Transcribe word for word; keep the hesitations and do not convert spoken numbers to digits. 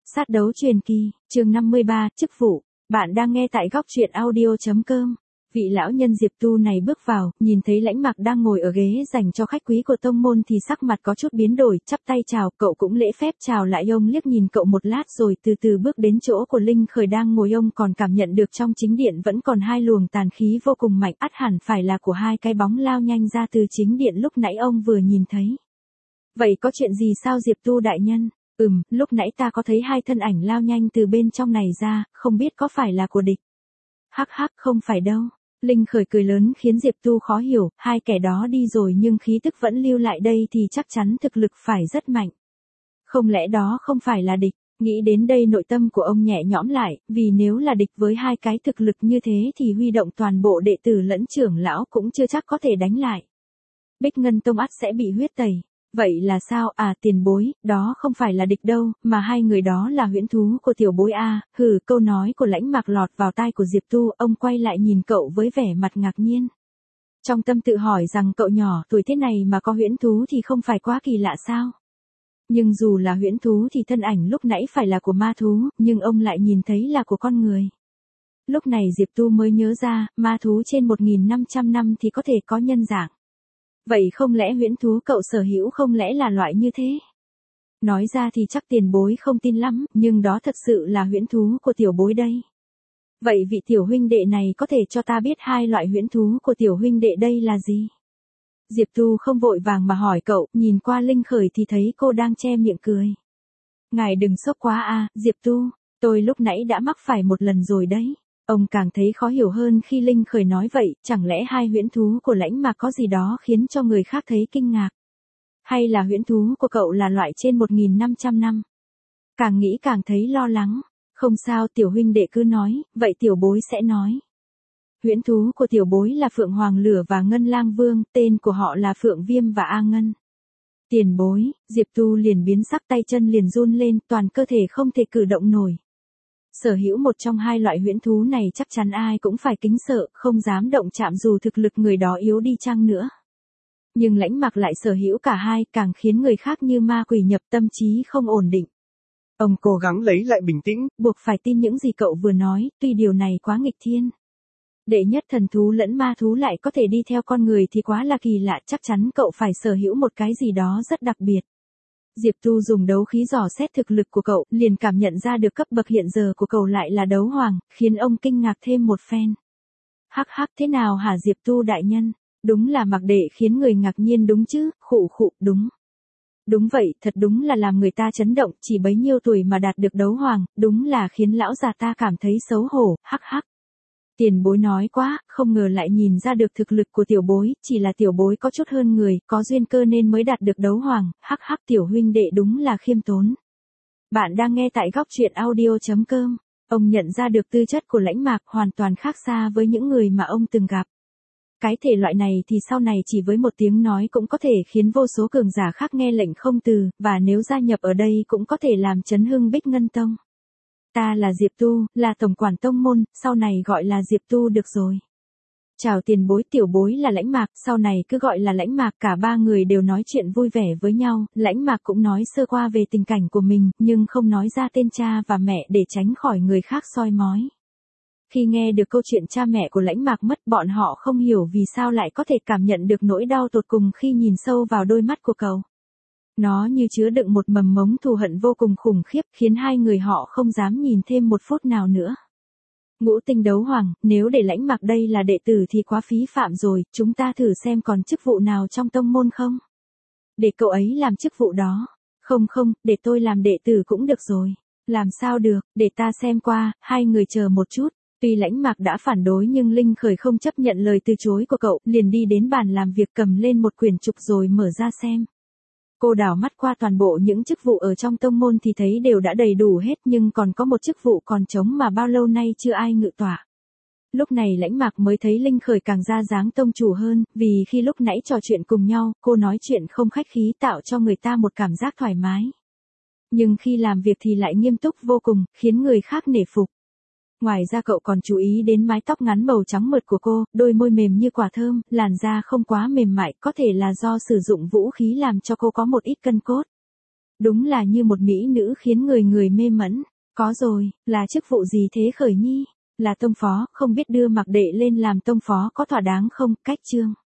Sát đấu truyền kỳ, chương năm mươi ba, chức vụ. Bạn đang nghe tại góc truyện audio chấm com. Vị lão nhân Diệp Tu này bước vào, nhìn thấy Lãnh Mặc đang ngồi ở ghế dành cho khách quý của tông môn thì sắc mặt có chút biến đổi, chắp tay chào, cậu cũng lễ phép chào lại. Ông liếc nhìn cậu một lát rồi từ từ bước đến chỗ của Linh Khởi đang ngồi. Ông còn cảm nhận được trong chính điện vẫn còn hai luồng tàn khí vô cùng mạnh, ắt hẳn phải là của hai cái bóng lao nhanh ra từ chính điện lúc nãy ông vừa nhìn thấy. Vậy có chuyện gì sao Diệp Tu đại nhân? Ừm, lúc nãy ta có thấy hai thân ảnh lao nhanh từ bên trong này ra, không biết có phải là của địch. Hắc hắc, không phải đâu. Linh Khởi cười lớn khiến Diệp Tu khó hiểu, hai kẻ đó đi rồi nhưng khí tức vẫn lưu lại đây thì chắc chắn thực lực phải rất mạnh. Không lẽ đó không phải là địch? Nghĩ đến đây nội tâm của ông nhẹ nhõm lại, vì nếu là địch với hai cái thực lực như thế thì huy động toàn bộ đệ tử lẫn trưởng lão cũng chưa chắc có thể đánh lại. Bích Ngân Tông ắt sẽ bị huyết tẩy. Vậy là sao? À, tiền bối, đó không phải là địch đâu, mà hai người đó là huyễn thú của tiểu bối a. À. Hừ, câu nói của Lãnh Mặc lọt vào tai của Diệp Tu, ông quay lại nhìn cậu với vẻ mặt ngạc nhiên. Trong tâm tự hỏi rằng cậu nhỏ tuổi thế này mà có huyễn thú thì không phải quá kỳ lạ sao? Nhưng dù là huyễn thú thì thân ảnh lúc nãy phải là của ma thú, nhưng ông lại nhìn thấy là của con người. Lúc này Diệp Tu mới nhớ ra, ma thú trên một nghìn năm trăm năm thì có thể có nhân dạng. Vậy không lẽ huyễn thú cậu sở hữu không lẽ là loại như thế? Nói ra thì chắc tiền bối không tin lắm, nhưng đó thật sự là huyễn thú của tiểu bối đây. Vậy vị tiểu huynh đệ này có thể cho ta biết hai loại huyễn thú của tiểu huynh đệ đây là gì? Diệp Tu không vội vàng mà hỏi cậu, nhìn qua Linh Khởi thì thấy cô đang che miệng cười. Ngài đừng sốc quá a, Diệp Tu, tôi lúc nãy đã mắc phải một lần rồi đấy. Ông càng thấy khó hiểu hơn khi Linh Khởi nói vậy, chẳng lẽ hai huyễn thú của Lãnh Mặc có gì đó khiến cho người khác thấy kinh ngạc? Hay là huyễn thú của cậu là loại trên một nghìn năm trăm năm? Càng nghĩ càng thấy lo lắng. Không sao, tiểu huynh đệ cứ nói, vậy tiểu bối sẽ nói. Huyễn thú của tiểu bối là Phượng Hoàng Lửa và Ngân Lang Vương, tên của họ là Phượng Viêm và A Ngân. Tiền bối, Diệp Tu liền biến sắc, tay chân liền run lên, toàn cơ thể không thể cử động nổi. Sở hữu một trong hai loại huyễn thú này chắc chắn ai cũng phải kính sợ, không dám động chạm dù thực lực người đó yếu đi chăng nữa. Nhưng Lãnh Mặc lại sở hữu cả hai, càng khiến người khác như ma quỷ nhập tâm trí không ổn định. Ông cố gắng lấy lại bình tĩnh, buộc phải tin những gì cậu vừa nói, tuy điều này quá nghịch thiên. Đệ nhất thần thú lẫn ma thú lại có thể đi theo con người thì quá là kỳ lạ, chắc chắn cậu phải sở hữu một cái gì đó rất đặc biệt. Diệp Tu dùng đấu khí dò xét thực lực của cậu, liền cảm nhận ra được cấp bậc hiện giờ của cậu lại là đấu hoàng, khiến ông kinh ngạc thêm một phen. Hắc hắc, thế nào hả Diệp Tu đại nhân? Đúng là mặc đệ khiến người ngạc nhiên đúng chứ, khụ khụ, đúng. Đúng vậy, thật đúng là làm người ta chấn động, chỉ bấy nhiêu tuổi mà đạt được đấu hoàng, đúng là khiến lão già ta cảm thấy xấu hổ, hắc hắc. Tiền bối nói quá, không ngờ lại nhìn ra được thực lực của tiểu bối, chỉ là tiểu bối có chút hơn người, có duyên cơ nên mới đạt được đấu hoàng, hắc hắc, tiểu huynh đệ đúng là khiêm tốn. Bạn đang nghe tại góc truyện audio chấm com. Ông nhận ra được tư chất của Lãnh Mặc hoàn toàn khác xa với những người mà ông từng gặp. Cái thể loại này thì sau này chỉ với một tiếng nói cũng có thể khiến vô số cường giả khác nghe lệnh không từ, và nếu gia nhập ở đây cũng có thể làm chấn hưng Bích Ngân Tông. Ta là Diệp Tu, là tổng quản tông môn, sau này gọi là Diệp Tu được rồi. Chào tiền bối, tiểu bối là Lãnh Mặc, sau này cứ gọi là Lãnh Mặc. Cả ba người đều nói chuyện vui vẻ với nhau, Lãnh Mặc cũng nói sơ qua về tình cảnh của mình, nhưng không nói ra tên cha và mẹ để tránh khỏi người khác soi mói. Khi nghe được câu chuyện cha mẹ của Lãnh Mặc mất, bọn họ không hiểu vì sao lại có thể cảm nhận được nỗi đau tột cùng khi nhìn sâu vào đôi mắt của cậu. Nó như chứa đựng một mầm mống thù hận vô cùng khủng khiếp, khiến hai người họ không dám nhìn thêm một phút nào nữa. Ngũ tinh đấu hoàng, nếu để Lãnh Mặc đây là đệ tử thì quá phí phạm rồi, chúng ta thử xem còn chức vụ nào trong tông môn không? Để cậu ấy làm chức vụ đó. Không không, để tôi làm đệ tử cũng được rồi. Làm sao được, để ta xem qua, hai người chờ một chút. Tuy Lãnh Mặc đã phản đối nhưng Linh Khởi không chấp nhận lời từ chối của cậu, liền đi đến bàn làm việc cầm lên một quyển trục rồi mở ra xem. Cô đảo mắt qua toàn bộ những chức vụ ở trong tông môn thì thấy đều đã đầy đủ hết, nhưng còn có một chức vụ còn trống mà bao lâu nay chưa ai ngự tọa. Lúc này Lãnh Mặc mới thấy Linh Khởi càng ra dáng tông chủ hơn, vì khi lúc nãy trò chuyện cùng nhau, cô nói chuyện không khách khí tạo cho người ta một cảm giác thoải mái. Nhưng khi làm việc thì lại nghiêm túc vô cùng, khiến người khác nể phục. Ngoài ra cậu còn chú ý đến mái tóc ngắn màu trắng mượt của cô, đôi môi mềm như quả thơm, làn da không quá mềm mại, có thể là do sử dụng vũ khí làm cho cô có một ít cân cốt. Đúng là như một mỹ nữ khiến người người mê mẩn. Có rồi, là chức vụ gì thế Khởi Nhi? Là tông phó, không biết đưa Mạc Đệ lên làm tông phó có thỏa đáng không? Cách chương.